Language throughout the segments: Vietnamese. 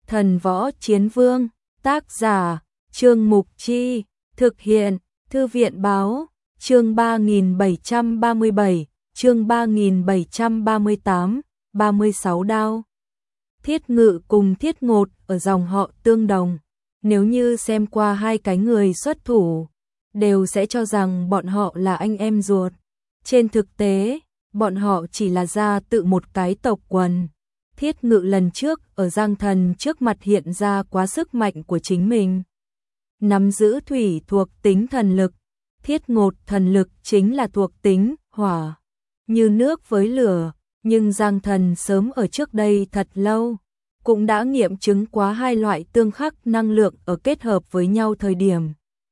Thần Võ Chiến Vương, tác giả, Trương Mục Chi, thực hiện, Thư viện Báo, chương 3737, chương 3738, 36 đao. Thiết Ngự cùng Thiết Ngột ở dòng họ tương đồng, nếu như xem qua hai cái người xuất thủ, đều sẽ cho rằng bọn họ là anh em ruột. Trên thực tế, bọn họ chỉ là ra tự một cái tộc quần. Thiết Ngự lần trước ở Giang Thần trước mặt hiện ra quá sức mạnh của chính mình, nắm giữ thủy thuộc tính thần lực, Thiết Ngột thần lực chính là thuộc tính hỏa, như nước với lửa, nhưng Giang Thần sớm ở trước đây thật lâu cũng đã nghiệm chứng quá hai loại tương khắc năng lượng ở kết hợp với nhau thời điểm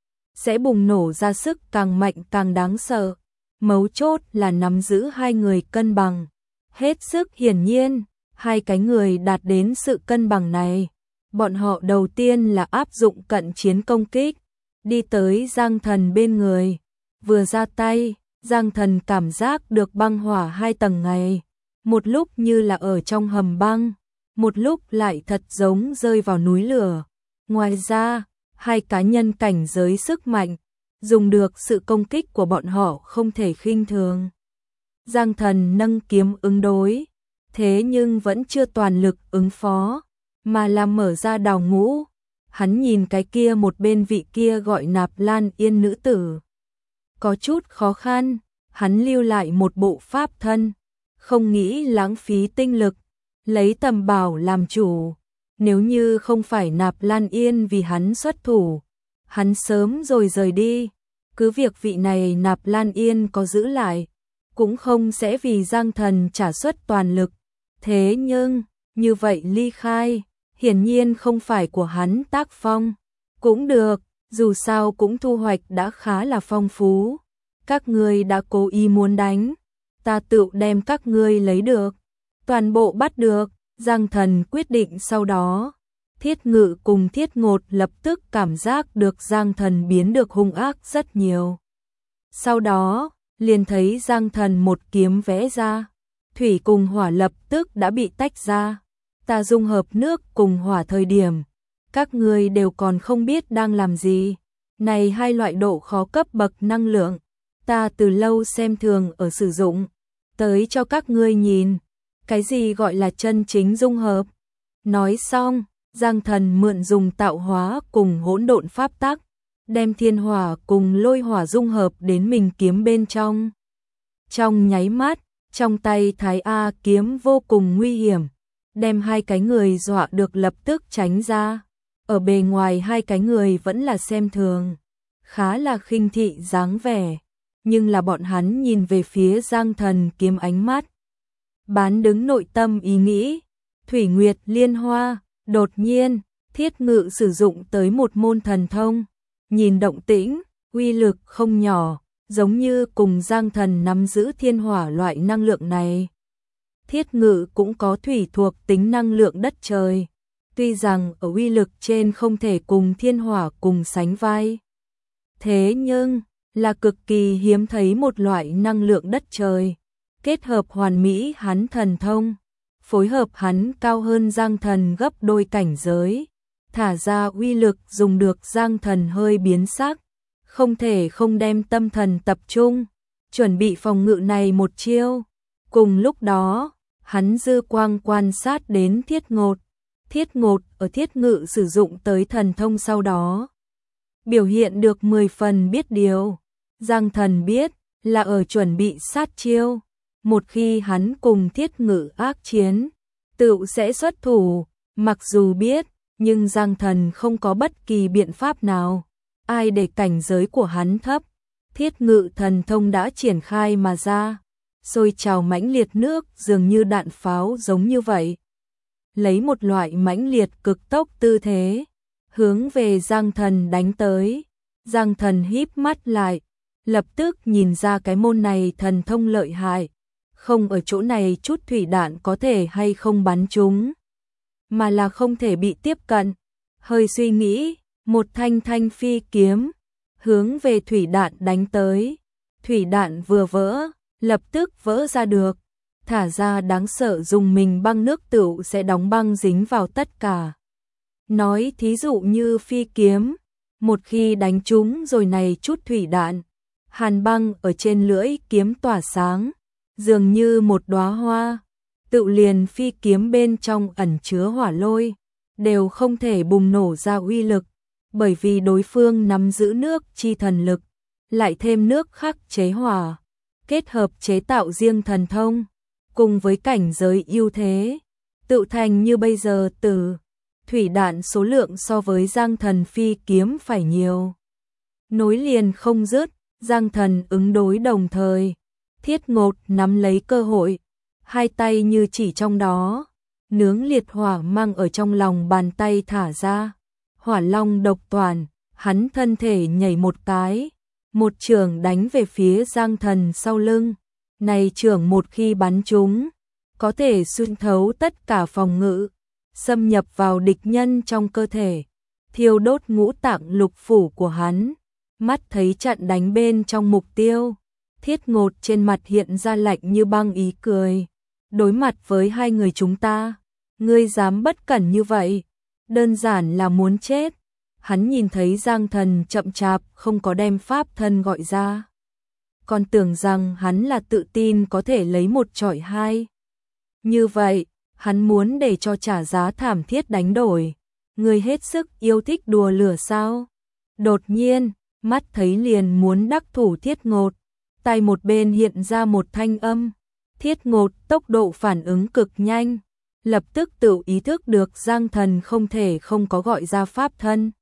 sẽ bùng nổ ra sức càng mạnh càng đáng sợ. Mấu chốt là nắm giữ hai người cân bằng. Hết sức hiển nhiên, hai cái người đạt đến sự cân bằng này. Bọn họ đầu tiên là áp dụng cận chiến công kích, đi tới Giang Thần bên người. Vừa ra tay, Giang Thần cảm giác được băng hỏa hai tầng này. Một lúc như là ở trong hầm băng, một lúc lại thật giống rơi vào núi lửa. Ngoài ra, hai cá nhân cảnh giới sức mạnh, dùng được sự công kích của bọn họ không thể khinh thường. Giang Thần nâng kiếm ứng đối, thế nhưng vẫn chưa toàn lực ứng phó, mà là mở ra đào ngũ. Hắn nhìn cái kia một bên vị kia gọi Nạp Lan Yên nữ tử, có chút khó khăn, hắn lưu lại một bộ pháp thân, không nghĩ lãng phí tinh lực, lấy tầm bảo làm chủ. Nếu như không phải Nạp Lan Yên vì hắn xuất thủ, hắn sớm rồi rời đi. Cứ việc vị này Nạp Lan Yên có giữ lại, cũng không sẽ vì Giang Thần trả xuất toàn lực. Thế nhưng, như vậy ly khai, hiển nhiên không phải của hắn tác phong. Cũng được, dù sao cũng thu hoạch đã khá là phong phú. Các ngươi đã cố ý muốn đánh, ta tự đem các ngươi lấy được, toàn bộ bắt được. Giang Thần quyết định sau đó. Thiết Ngự cùng Thiết Ngột lập tức cảm giác được Giang Thần biến được hung ác rất nhiều. Sau đó, liền thấy Giang Thần một kiếm vẽ ra, thủy cùng hỏa lập tức đã bị tách ra. Ta dung hợp nước cùng hỏa thời điểm, các ngươi đều còn không biết đang làm gì. Này hai loại độ khó cấp bậc năng lượng, ta từ lâu xem thường ở sử dụng, tới cho các ngươi nhìn. Cái gì gọi là chân chính dung hợp? Nói xong, Giang Thần mượn dùng tạo hóa cùng hỗn độn pháp tắc, đem thiên hỏa cùng lôi hỏa dung hợp đến mình kiếm bên trong. Trong nháy mắt, trong tay Thái A kiếm vô cùng nguy hiểm, đem hai cái người dọa được lập tức tránh ra. Ở bề ngoài hai cái người vẫn là xem thường, khá là khinh thị dáng vẻ, nhưng là bọn hắn nhìn về phía Giang Thần kiếm ánh mắt bán đứng nội tâm ý nghĩ. Thủy Nguyệt Liên Hoa. Đột nhiên, Thiết Ngự sử dụng tới một môn thần thông, nhìn động tĩnh, uy lực không nhỏ, giống như cùng Giang Thần nắm giữ thiên hỏa loại năng lượng này. Thiết Ngự cũng có thủy thuộc tính năng lượng đất trời, tuy rằng ở uy lực trên không thể cùng thiên hỏa cùng sánh vai, thế nhưng là cực kỳ hiếm thấy một loại năng lượng đất trời. Kết hợp hoàn mỹ hắn thần thông, phối hợp hắn cao hơn Giang Thần gấp đôi cảnh giới, thả ra uy lực dùng được Giang Thần hơi biến sắc, không thể không đem tâm thần tập trung, chuẩn bị phòng ngự này một chiêu. Cùng lúc đó, hắn dư quang quan sát đến Thiết Ngột. Thiết Ngột ở Thiết Ngự sử dụng tới thần thông sau đó, biểu hiện được 10 phần biết điều. Giang Thần biết là ở chuẩn bị sát chiêu. Một khi hắn cùng Thiết Ngự ác chiến, tự sẽ xuất thủ. Mặc dù biết, nhưng Giang Thần không có bất kỳ biện pháp nào. Ai để cảnh giới của hắn thấp, Thiết Ngự thần thông đã triển khai mà ra, sôi trào mãnh liệt nước dường như đạn pháo giống như vậy. Lấy một loại mãnh liệt cực tốc tư thế, hướng về Giang Thần đánh tới. Giang Thần híp mắt lại, lập tức nhìn ra cái môn này thần thông lợi hại. Không ở chỗ này chút thủy đạn có thể hay không bắn chúng, mà là không thể bị tiếp cận. Hơi suy nghĩ, một thanh thanh phi kiếm hướng về thủy đạn đánh tới. Thủy đạn vừa vỡ, lập tức vỡ ra được, thả ra đáng sợ dùng mình băng nước tựu sẽ đóng băng dính vào tất cả. Nói thí dụ như phi kiếm, một khi đánh trúng rồi này chút thủy đạn, hàn băng ở trên lưỡi kiếm tỏa sáng, dường như một đóa hoa, tự liền phi kiếm bên trong ẩn chứa hỏa lôi, đều không thể bùng nổ ra uy lực, bởi vì đối phương nắm giữ nước chi thần lực, lại thêm nước khắc chế hỏa, kết hợp chế tạo riêng thần thông, cùng với cảnh giới ưu thế, tự thành như bây giờ từ thủy đạn số lượng so với Giang Thần phi kiếm phải nhiều. Nối liền không dứt, Giang Thần ứng đối đồng thời, Thiết Ngột nắm lấy cơ hội, hai tay như chỉ trong đó, nướng liệt hỏa mang ở trong lòng bàn tay thả ra, hỏa long độc toàn, hắn thân thể nhảy một cái, một chưởng đánh về phía Giang Thần sau lưng, này chưởng một khi bắn trúng, có thể xuyên thấu tất cả phòng ngự, xâm nhập vào địch nhân trong cơ thể, thiêu đốt ngũ tạng lục phủ của hắn, mắt thấy trận đánh bên trong mục tiêu, Thiết Ngột trên mặt hiện ra lạnh như băng ý cười, đối mặt với hai người chúng ta, ngươi dám bất cẩn như vậy, đơn giản là muốn chết. Hắn nhìn thấy Giang Thần chậm chạp không có đem pháp thân gọi ra, còn tưởng rằng hắn là tự tin có thể lấy một chọi hai. Như vậy, hắn muốn để cho trả giá thảm thiết đánh đổi. Người hết sức yêu thích đùa lửa sao? Đột nhiên, mắt thấy liền muốn đắc thủ Thiết Ngột, tay một bên hiện ra một thanh âm. Thiết Ngột tốc độ phản ứng cực nhanh, lập tức tự ý thức được Giang Thần không thể không có gọi ra pháp thân,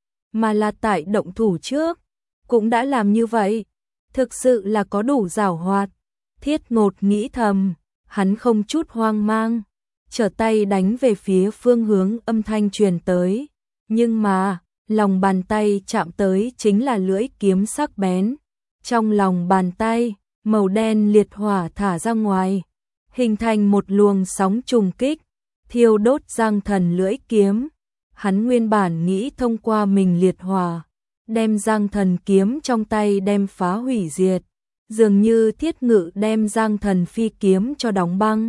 mà là tại động thủ trước, cũng đã làm như vậy, thực sự là có đủ giảo hoạt. Thiết Ngột nghĩ thầm, hắn không chút hoang mang, trở tay đánh về phía phương hướng âm thanh truyền tới, nhưng mà, lòng bàn tay chạm tới chính là lưỡi kiếm sắc bén. Trong lòng bàn tay, màu đen liệt hỏa thả ra ngoài, hình thành một luồng sóng trùng kích, thiêu đốt Giang Thần lưỡi kiếm. Hắn nguyên bản nghĩ thông qua mình liệt hỏa, đem Giang Thần kiếm trong tay đem phá hủy diệt, dường như Thiết Ngự đem Giang Thần phi kiếm cho đóng băng.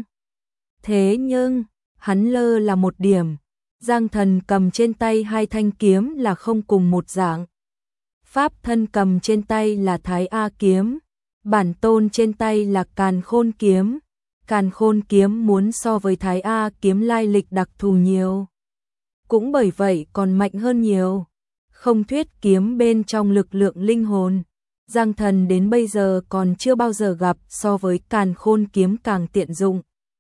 Thế nhưng, hắn lơ là một điểm, Giang Thần cầm trên tay hai thanh kiếm là không cùng một dạng. Pháp thân cầm trên tay là Thái A kiếm, bản tôn trên tay là Càn Khôn kiếm. Càn Khôn kiếm muốn so với Thái A kiếm lai lịch đặc thù nhiều, cũng bởi vậy còn mạnh hơn nhiều. Không thuyết kiếm bên trong lực lượng linh hồn, Giang Thần đến bây giờ còn chưa bao giờ gặp so với Càn Khôn kiếm càng tiện dụng.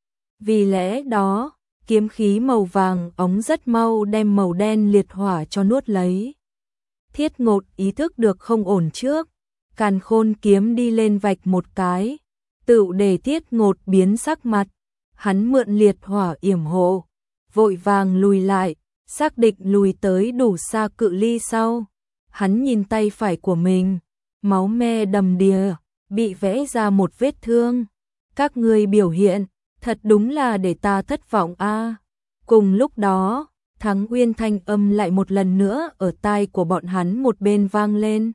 Vì lẽ đó, kiếm khí màu vàng óng rất mau đem màu đen liệt hỏa cho nuốt lấy. Thiết Ngột ý thức được không ổn trước, Càn Khôn kiếm đi lên vạch một cái, tự để Thiết Ngột biến sắc mặt. Hắn mượn liệt hỏa yểm hộ, vội vàng lùi lại, xác định lùi tới đủ xa cự ly sau. Hắn nhìn tay phải của mình, máu me đầm đìa, bị vẽ ra một vết thương. Các ngươi biểu hiện, thật đúng là để ta thất vọng a. Cùng lúc đó, Thắng Uyên thanh âm lại một lần nữa ở tai của bọn hắn một bên vang lên.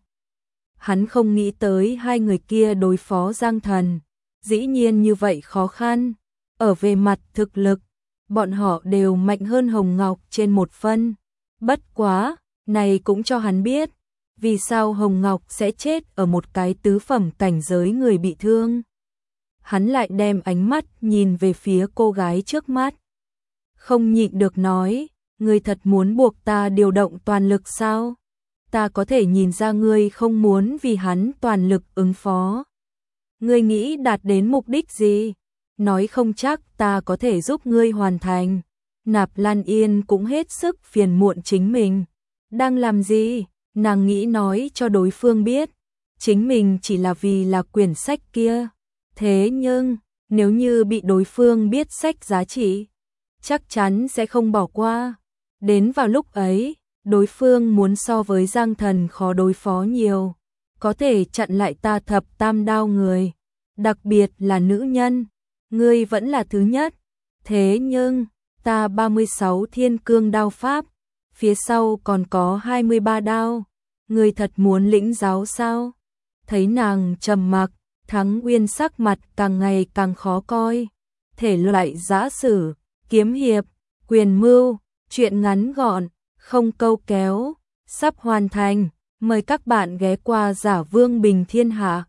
Hắn không nghĩ tới hai người kia đối phó Giang Thần, dĩ nhiên như vậy khó khăn. Ở về mặt thực lực, bọn họ đều mạnh hơn Hồng Ngọc trên một phân. Bất quá, này cũng cho hắn biết, vì sao Hồng Ngọc sẽ chết ở một cái tứ phẩm cảnh giới người bị thương. Hắn lại đem ánh mắt nhìn về phía cô gái trước mắt. Không nhịn được nói, ngươi thật muốn buộc ta điều động toàn lực sao? Ta có thể nhìn ra ngươi không muốn vì hắn toàn lực ứng phó. Ngươi nghĩ đạt đến mục đích gì? Nói không chắc ta có thể giúp ngươi hoàn thành. Nạp Lan Yên cũng hết sức phiền muộn chính mình. Đang làm gì? Nàng nghĩ nói cho đối phương biết. Chính mình chỉ là vì là quyển sách kia. Thế nhưng, nếu như bị đối phương biết sách giá trị, chắc chắn sẽ không bỏ qua. Đến vào lúc ấy, đối phương muốn so với Giang Thần khó đối phó nhiều. Có thể chặn lại ta thập tam đao người. Đặc biệt là nữ nhân. Ngươi vẫn là thứ nhất. Thế nhưng, ta 36 thiên cương đao pháp, phía sau còn có 23 đao. Ngươi thật muốn lĩnh giáo sao? Thấy nàng trầm mặc, Thắng Uyên sắc mặt càng ngày càng khó coi. Thể loại giã sử, kiếm hiệp, quyền mưu, truyện ngắn gọn, không câu kéo, sắp hoàn thành. Mời các bạn ghé qua Giả Vương Bình Thiên Hạ.